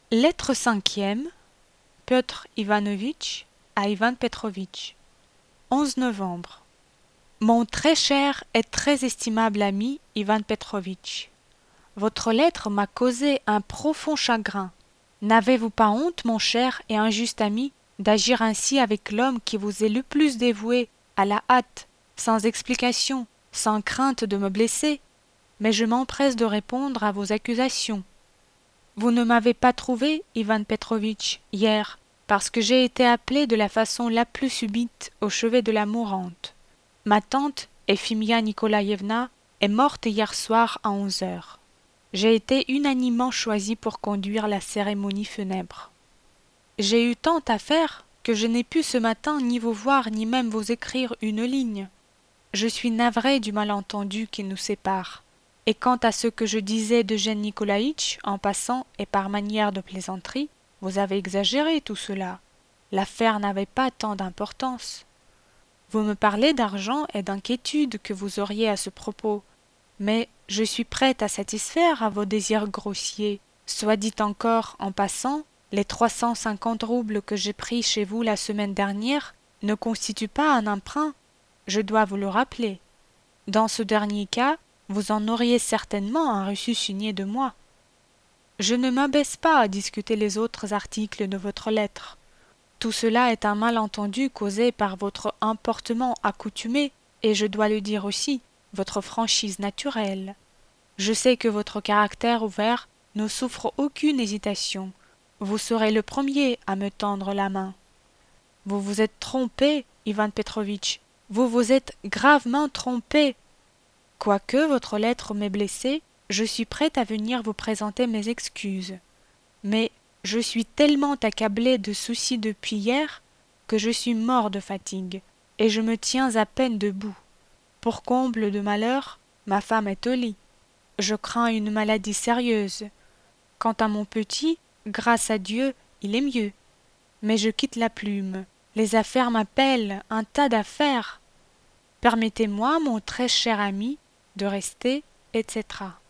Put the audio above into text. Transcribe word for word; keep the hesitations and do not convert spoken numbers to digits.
Lettre cinquième, Piotr Ivanovitch à Ivan Petrovitch. onze novembre. Mon très cher et très estimable ami Ivan Petrovitch, votre lettre m'a causé un profond chagrin. N'avez-vous pas honte, mon cher et injuste ami, d'agir ainsi avec l'homme qui vous est le plus dévoué, à la hâte, sans explication, sans crainte de me blesser? Mais je m'empresse de répondre à vos accusations. Vous ne m'avez pas trouvé, Ivan Petrovitch, hier, parce que j'ai été appelé de la façon la plus subite au chevet de la mourante. Ma tante, Efimia Nikolaïevna, est morte hier soir à onze heures. J'ai été unanimement choisi pour conduire la cérémonie funèbre. J'ai eu tant à faire que je n'ai pu ce matin ni vous voir ni même vous écrire une ligne. Je suis navré du malentendu qui nous sépare. Et quant à ce que je disais d'Eugène Nikolaïtch, en passant et par manière de plaisanterie, vous avez exagéré tout cela. L'affaire n'avait pas tant d'importance. Vous me parlez d'argent et d'inquiétude que vous auriez à ce propos, mais je suis prête à satisfaire à vos désirs grossiers. Soit dit encore, en passant, les trois cent cinquante roubles que j'ai pris chez vous la semaine dernière ne constituent pas un emprunt, je dois vous le rappeler. Dans ce dernier cas, vous en auriez certainement un reçu signé de moi. Je ne m'abaisse pas à discuter les autres articles de votre lettre. Tout cela est un malentendu causé par votre emportement accoutumé, et je dois le dire aussi, votre franchise naturelle. Je sais que votre caractère ouvert ne souffre aucune hésitation. Vous serez le premier à me tendre la main. Vous vous êtes trompé, Ivan Petrovitch, vous vous êtes gravement trompé. Quoique votre lettre m'ait blessé, je suis prête à venir vous présenter mes excuses. Mais je suis tellement accablé de soucis depuis hier que je suis mort de fatigue, et je me tiens à peine debout. Pour comble de malheur, ma femme est au lit. Je crains une maladie sérieuse. Quant à mon petit, grâce à Dieu, il est mieux. Mais je quitte la plume. Les affaires m'appellent, un tas d'affaires. Permettez-moi, mon très cher ami, de rester, et cetera